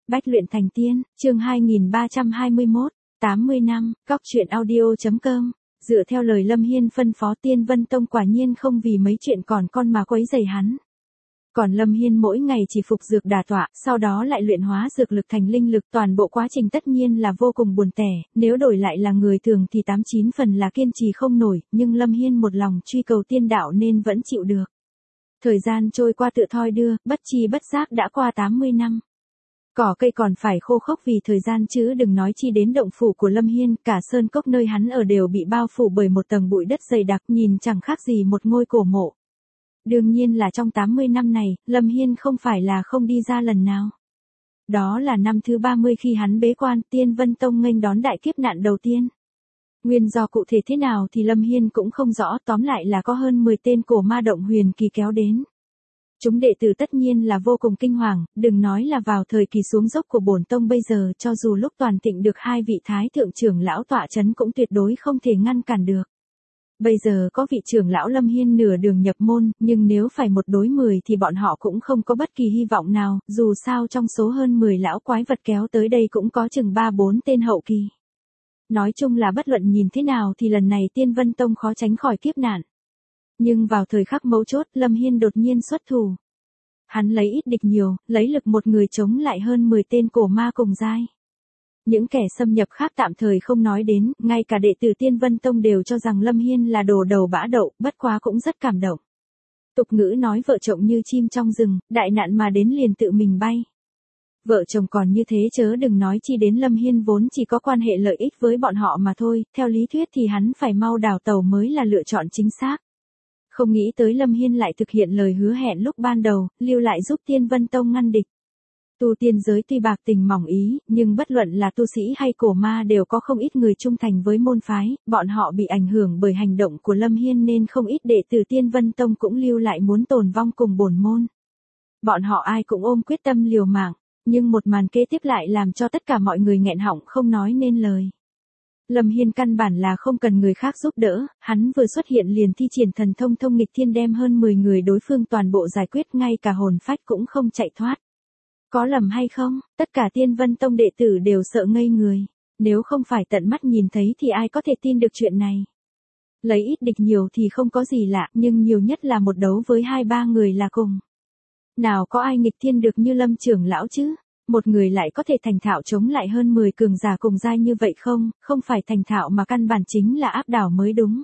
Bách luyện thành tiên, chương 2321, 80 năm, Cóc truyện audio.com. Dựa theo lời Lâm Hiên phân phó, Tiên Vân Tông quả nhiên không vì mấy chuyện còn con mà quấy rầy hắn. Còn Lâm Hiên mỗi ngày chỉ phục dược đả tọa, sau đó lại luyện hóa dược lực thành linh lực, toàn bộ quá trình tất nhiên là vô cùng buồn tẻ, nếu đổi lại là người thường thì 89 phần là kiên trì không nổi, nhưng Lâm Hiên một lòng truy cầu tiên đạo nên vẫn chịu được. Thời gian trôi qua tự thoi đưa, bất chi bất giác đã qua 80 năm. Cỏ cây còn phải khô khốc vì thời gian chứ đừng nói chi đến động phủ của Lâm Hiên, cả sơn cốc nơi hắn ở đều bị bao phủ bởi một tầng bụi đất dày đặc, nhìn chẳng khác gì một ngôi cổ mộ. Đương nhiên là trong 80 năm này, Lâm Hiên không phải là không đi ra lần nào. Đó là năm thứ 30 khi hắn bế quan, Tiên Vân Tông nghênh đón đại kiếp nạn đầu tiên. Nguyên do cụ thể thế nào thì Lâm Hiên cũng không rõ, tóm lại là có hơn 10 tên cổ ma động huyền kỳ kéo đến. Chúng đệ tử tất nhiên là vô cùng kinh hoàng, đừng nói là vào thời kỳ xuống dốc của bổn tông bây giờ, cho dù lúc toàn thịnh được hai vị thái thượng trưởng lão tọa chấn cũng tuyệt đối không thể ngăn cản được. Bây giờ có vị trưởng lão Lâm Hiên nửa đường nhập môn, nhưng nếu phải một đối 10 thì bọn họ cũng không có bất kỳ hy vọng nào, dù sao trong số hơn 10 lão quái vật kéo tới đây cũng có chừng 3-4 tên hậu kỳ. Nói chung là bất luận nhìn thế nào thì lần này Tiên Vân Tông khó tránh khỏi kiếp nạn. Nhưng vào thời khắc mấu chốt, Lâm Hiên đột nhiên xuất thủ. Hắn lấy ít địch nhiều, lấy lực một người chống lại hơn 10 tên cổ ma cùng giai. Những kẻ xâm nhập khác tạm thời không nói đến, ngay cả đệ tử Tiên Vân Tông đều cho rằng Lâm Hiên là đồ đầu bã đậu, bất quá cũng rất cảm động. Tục ngữ nói vợ chồng như chim trong rừng, đại nạn mà đến liền tự mình bay. Vợ chồng còn như thế chớ đừng nói chi đến Lâm Hiên vốn chỉ có quan hệ lợi ích với bọn họ mà thôi, theo lý thuyết thì hắn phải mau đào tàu mới là lựa chọn chính xác. Không nghĩ tới Lâm Hiên lại thực hiện lời hứa hẹn lúc ban đầu, lưu lại giúp Tiên Vân Tông ngăn địch. Tu tiên giới tuy bạc tình mỏng ý, nhưng bất luận là tu sĩ hay cổ ma đều có không ít người trung thành với môn phái, bọn họ bị ảnh hưởng bởi hành động của Lâm Hiên nên không ít đệ tử Tiên Vân Tông cũng lưu lại muốn tồn vong cùng bổn môn. Bọn họ ai cũng ôm quyết tâm liều mạng, nhưng một màn kế tiếp lại làm cho tất cả mọi người nghẹn họng không nói nên lời. Lâm Hiên căn bản là không cần người khác giúp đỡ, hắn vừa xuất hiện liền thi triển thần thông thông nghịch thiên đem hơn 10 người đối phương toàn bộ giải quyết, ngay cả hồn phách cũng không chạy thoát. Có lầm hay không, tất cả Tiên Vân Tông đệ tử đều sợ ngây người, nếu không phải tận mắt nhìn thấy thì ai có thể tin được chuyện này. Lấy ít địch nhiều thì không có gì lạ, nhưng nhiều nhất là một đấu với 2-3 người là cùng. Nào có ai nghịch thiên được như Lâm trưởng lão chứ? Một người lại có thể thành thạo chống lại hơn 10 cường giả cùng giai như vậy không phải thành thạo mà căn bản chính là áp đảo mới đúng.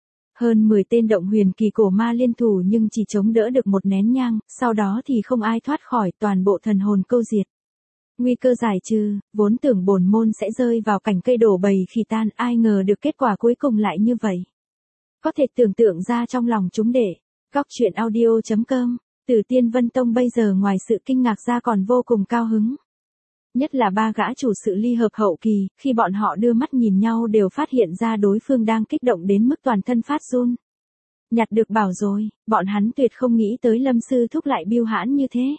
Hơn 10 tên động huyền kỳ cổ ma liên thủ nhưng chỉ chống đỡ được một nén nhang, sau đó thì không ai thoát khỏi, toàn bộ thần hồn câu diệt. Nguy cơ giải trừ, vốn tưởng bổn môn sẽ rơi vào cảnh cây đổ bầy khi tan, ai ngờ được kết quả cuối cùng lại như vậy. Có thể tưởng tượng ra trong lòng chúng đệ. Cóc truyện audio.com. Từ Tiên Vân Tông bây giờ ngoài sự kinh ngạc ra còn vô cùng cao hứng. Nhất là ba gã chủ sự ly hợp hậu kỳ, khi bọn họ đưa mắt nhìn nhau đều phát hiện ra đối phương đang kích động đến mức toàn thân phát run. Nhặt được bảo rồi, bọn hắn tuyệt không nghĩ tới Lâm sư thúc lại biêu hãn như thế.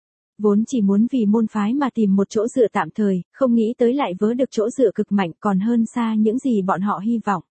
Vốn chỉ muốn vì môn phái mà tìm một chỗ dựa tạm thời, không nghĩ tới lại vớ được chỗ dựa cực mạnh, còn hơn xa những gì bọn họ hy vọng.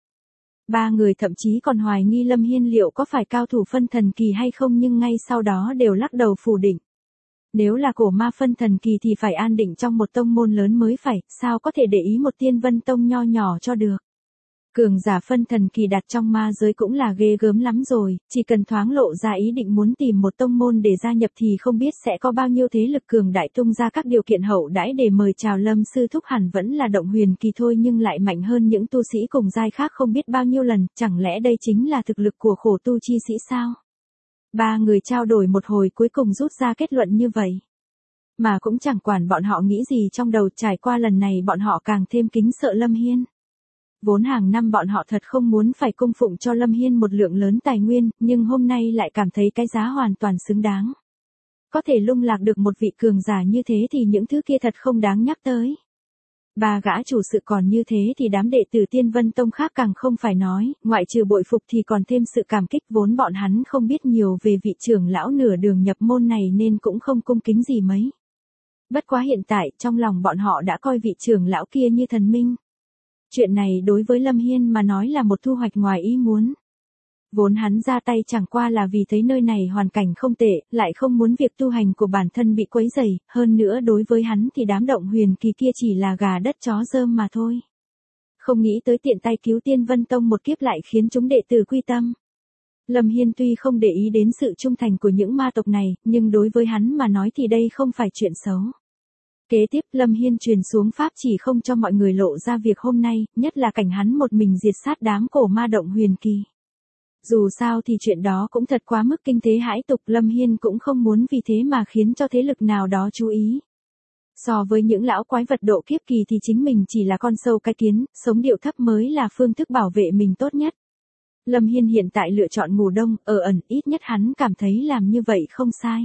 Ba người thậm chí còn hoài nghi Lâm Hiên liệu có phải cao thủ phân thần kỳ hay không, nhưng ngay sau đó đều lắc đầu phủ định. Nếu là cổ ma phân thần kỳ thì phải an định trong một tông môn lớn mới phải, sao có thể để ý một Tiên Vân Tông nho nhỏ cho được. Cường giả phân thần kỳ đặt trong ma giới cũng là ghê gớm lắm rồi, chỉ cần thoáng lộ ra ý định muốn tìm một tông môn để gia nhập thì không biết sẽ có bao nhiêu thế lực cường đại tung ra các điều kiện hậu đãi để mời chào Lâm sư thúc, hẳn vẫn là động huyền kỳ thôi nhưng lại mạnh hơn những tu sĩ cùng giai khác không biết bao nhiêu lần, chẳng lẽ đây chính là thực lực của khổ tu chi sĩ sao? Ba người trao đổi một hồi cuối cùng rút ra kết luận như vậy. Mà cũng chẳng quản bọn họ nghĩ gì trong đầu, trải qua lần này bọn họ càng thêm kính sợ Lâm Hiên. Vốn hàng năm bọn họ thật không muốn phải cung phụng cho Lâm Hiên một lượng lớn tài nguyên, nhưng hôm nay lại cảm thấy cái giá hoàn toàn xứng đáng. Có thể lung lạc được một vị cường giả như thế thì những thứ kia thật không đáng nhắc tới. Ba gã chủ sự còn như thế thì đám đệ tử Tiên Vân Tông khác càng không phải nói, ngoại trừ bội phục thì còn thêm sự cảm kích, vốn bọn hắn không biết nhiều về vị trưởng lão nửa đường nhập môn này nên cũng không cung kính gì mấy. Bất quá hiện tại trong lòng bọn họ đã coi vị trưởng lão kia như thần minh. Chuyện này đối với Lâm Hiên mà nói là một thu hoạch ngoài ý muốn. Vốn hắn ra tay chẳng qua là vì thấy nơi này hoàn cảnh không tệ, lại không muốn việc tu hành của bản thân bị quấy rầy, hơn nữa đối với hắn thì đám động huyền kỳ kia chỉ là gà đất chó rơm mà thôi. Không nghĩ tới tiện tay cứu Tiên Vân Tông một kiếp lại khiến chúng đệ tử quy tâm. Lâm Hiên tuy không để ý đến sự trung thành của những ma tộc này, nhưng đối với hắn mà nói thì đây không phải chuyện xấu. Kế tiếp Lâm Hiên truyền xuống pháp chỉ không cho mọi người lộ ra việc hôm nay, nhất là cảnh hắn một mình diệt sát đám cổ ma động huyền kỳ. Dù sao thì chuyện đó cũng thật quá mức kinh thế hãi tục, Lâm Hiên cũng không muốn vì thế mà khiến cho thế lực nào đó chú ý. So với những lão quái vật độ kiếp kỳ thì chính mình chỉ là con sâu cái kiến, sống điệu thấp mới là phương thức bảo vệ mình tốt nhất. Lâm Hiên hiện tại lựa chọn ngủ đông, ở ẩn, ít nhất hắn cảm thấy làm như vậy không sai.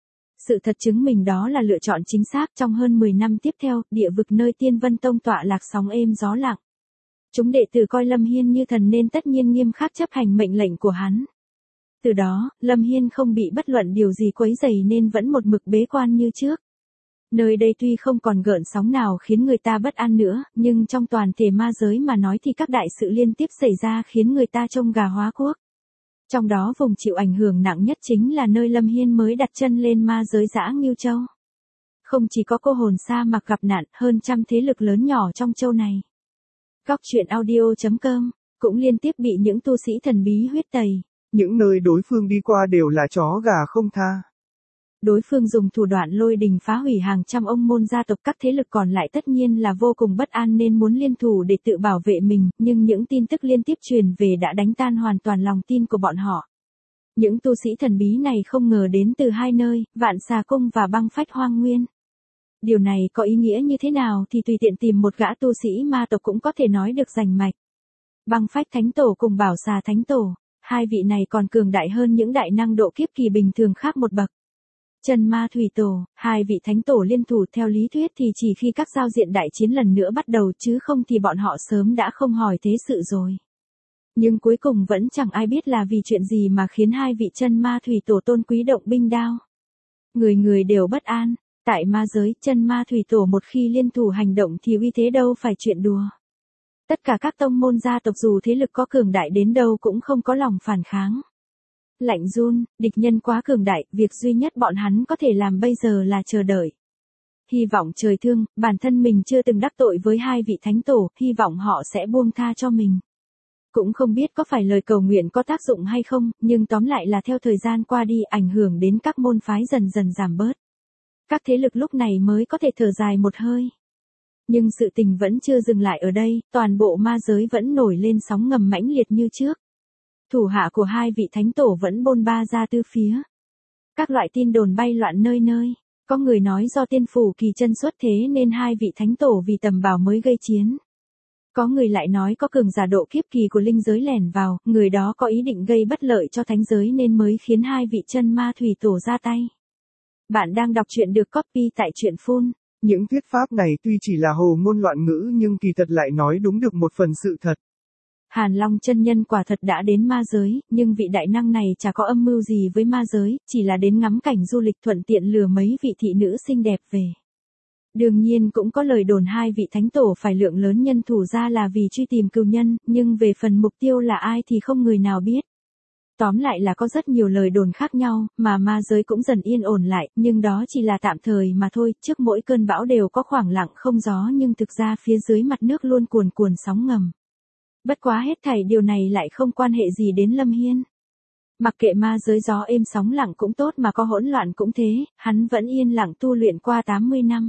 Sự thật chứng minh đó là lựa chọn chính xác. Trong hơn 10 năm tiếp theo, địa vực nơi Tiên Vân Tông tọa lạc sóng êm gió lặng. Chúng đệ tử coi Lâm Hiên như thần nên tất nhiên nghiêm khắc chấp hành mệnh lệnh của hắn. Từ đó, Lâm Hiên không bị bất luận điều gì quấy rầy nên vẫn một mực bế quan như trước. Nơi đây tuy không còn gợn sóng nào khiến người ta bất an nữa, nhưng trong toàn thể ma giới mà nói thì các đại sự liên tiếp xảy ra khiến người ta trông gà hóa quốc. Trong đó vùng chịu ảnh hưởng nặng nhất chính là nơi Lâm Hiên mới đặt chân lên ma giới Dã Ngưu Châu. Không chỉ có cô hồn sa mạc gặp nạn, hơn trăm thế lực lớn nhỏ trong châu này. Góc truyện audio.com cũng liên tiếp bị những tu sĩ thần bí huyết tẩy. Những nơi đối phương đi qua đều là chó gà không tha. Đối phương dùng thủ đoạn lôi đình phá hủy hàng trăm ông môn gia tộc, các thế lực còn lại tất nhiên là vô cùng bất an nên muốn liên thủ để tự bảo vệ mình, nhưng những tin tức liên tiếp truyền về đã đánh tan hoàn toàn lòng tin của bọn họ. Những tu sĩ thần bí này không ngờ đến từ hai nơi, Vạn Xà Cung và Băng Phách Hoang Nguyên. Điều này có ý nghĩa như thế nào thì tùy tiện tìm một gã tu sĩ ma tộc cũng có thể nói được rành mạch. Băng Phách Thánh Tổ cùng Bảo Xà Thánh Tổ, hai vị này còn cường đại hơn những đại năng độ kiếp kỳ bình thường khác một bậc. Chân Ma Thủy Tổ, hai vị thánh tổ liên thủ theo lý thuyết thì chỉ khi các giao diện đại chiến lần nữa bắt đầu chứ không thì bọn họ sớm đã không hỏi thế sự rồi. Nhưng cuối cùng vẫn chẳng ai biết là vì chuyện gì mà khiến hai vị Chân Ma Thủy Tổ tôn quý động binh đao. Người người đều bất an, tại ma giới Chân Ma Thủy Tổ một khi liên thủ hành động thì uy thế đâu phải chuyện đùa. Tất cả các tông môn gia tộc dù thế lực có cường đại đến đâu cũng không có lòng phản kháng. Lạnh run, địch nhân quá cường đại, việc duy nhất bọn hắn có thể làm bây giờ là chờ đợi. Hy vọng trời thương, bản thân mình chưa từng đắc tội với hai vị thánh tổ, hy vọng họ sẽ buông tha cho mình. Cũng không biết có phải lời cầu nguyện có tác dụng hay không, nhưng tóm lại là theo thời gian qua đi ảnh hưởng đến các môn phái dần dần giảm bớt. Các thế lực lúc này mới có thể thở dài một hơi. Nhưng sự tình vẫn chưa dừng lại ở đây, toàn bộ ma giới vẫn nổi lên sóng ngầm mãnh liệt như trước. Thủ hạ của hai vị thánh tổ vẫn bôn ba ra tứ phía. Các loại tin đồn bay loạn nơi nơi. Có người nói do tiên phủ kỳ chân xuất thế nên hai vị thánh tổ vì tầm bảo mới gây chiến. Có người lại nói có cường giả độ kiếp kỳ của linh giới lẻn vào, người đó có ý định gây bất lợi cho thánh giới nên mới khiến hai vị Chân Ma Thủy Tổ ra tay. Bạn đang đọc truyện được copy tại truyện Phun. Những thuyết pháp này tuy chỉ là hồ ngôn loạn ngữ nhưng kỳ thật lại nói đúng được một phần sự thật. Hàn Long chân nhân quả thật đã đến ma giới, nhưng vị đại năng này chả có âm mưu gì với ma giới, chỉ là đến ngắm cảnh du lịch thuận tiện lừa mấy vị thị nữ xinh đẹp về. Đương nhiên cũng có lời đồn hai vị thánh tổ phải lượng lớn nhân thủ ra là vì truy tìm cừu nhân, nhưng về phần mục tiêu là ai thì không người nào biết. Tóm lại là có rất nhiều lời đồn khác nhau, mà ma giới cũng dần yên ổn lại, nhưng đó chỉ là tạm thời mà thôi, trước mỗi cơn bão đều có khoảng lặng không gió nhưng thực ra phía dưới mặt nước luôn cuồn cuồn sóng ngầm. Bất quá hết thảy điều này lại không quan hệ gì đến Lâm Hiên. Mặc kệ ma giới gió êm sóng lặng cũng tốt mà có hỗn loạn cũng thế, hắn vẫn yên lặng tu luyện qua 80 năm.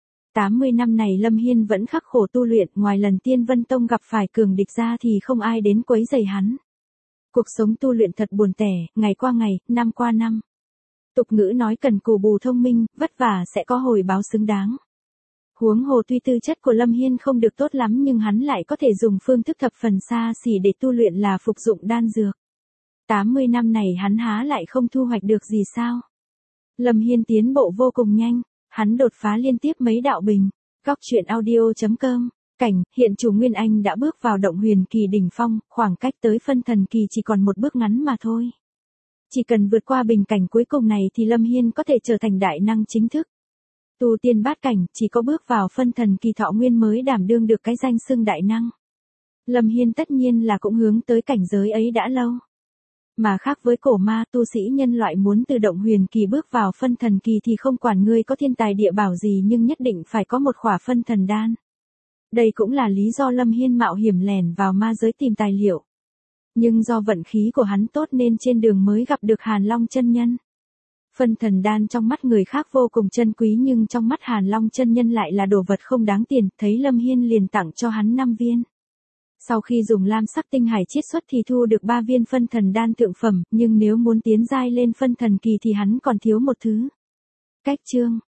80 năm này Lâm Hiên vẫn khắc khổ tu luyện, ngoài lần Tiên Vân Tông gặp phải cường địch ra thì không ai đến quấy rầy hắn. Cuộc sống tu luyện thật buồn tẻ, ngày qua ngày, năm qua năm. Tục ngữ nói cần cù bù thông minh, vất vả sẽ có hồi báo xứng đáng. Huống hồ tuy tư chất của Lâm Hiên không được tốt lắm nhưng hắn lại có thể dùng phương thức thập phần xa xỉ để tu luyện là phục dụng đan dược. 80 năm này hắn há lại không thu hoạch được gì sao? Lâm Hiên tiến bộ vô cùng nhanh, hắn đột phá liên tiếp mấy đạo bình. Góc truyện audio.com Cảnh, hiện chủ Nguyên Anh đã bước vào động huyền kỳ đỉnh phong, khoảng cách tới phân thần kỳ chỉ còn một bước ngắn mà thôi. Chỉ cần vượt qua bình cảnh cuối cùng này thì Lâm Hiên có thể trở thành đại năng chính thức. Tu tiên bát cảnh, chỉ có bước vào phân thần kỳ thọ nguyên mới đảm đương được cái danh xưng đại năng. Lâm Hiên tất nhiên là cũng hướng tới cảnh giới ấy đã lâu. Mà khác với cổ ma, tu sĩ nhân loại muốn từ động huyền kỳ bước vào phân thần kỳ thì không quản ngươi có thiên tài địa bảo gì nhưng nhất định phải có một khỏa phân thần đan. Đây cũng là lý do Lâm Hiên mạo hiểm lẻn vào ma giới tìm tài liệu. Nhưng do vận khí của hắn tốt nên trên đường mới gặp được Hàn Long chân nhân. Phân thần đan trong mắt người khác vô cùng chân quý nhưng trong mắt Hàn Long chân nhân lại là đồ vật không đáng tiền, thấy Lâm Hiên liền tặng cho hắn 5 viên. Sau khi dùng lam sắc tinh hải chiết xuất thì thu được 3 viên phân thần đan thượng phẩm, nhưng nếu muốn tiến giai lên phân thần kỳ thì hắn còn thiếu một thứ. Cách chương